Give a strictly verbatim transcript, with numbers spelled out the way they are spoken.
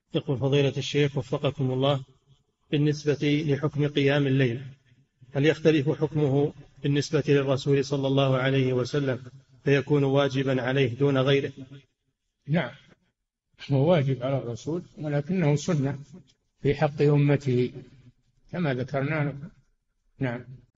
يقول فضيلة الشيخ وفقكم الله، بالنسبة لحكم قيام الليل، هل يختلف حكمه بالنسبة للرسول صلى الله عليه وسلم فيكون واجبا عليه دون غيره؟ نعم، هو واجب على الرسول ولكنه سنة في حق أمته كما ذكرنا. نعم.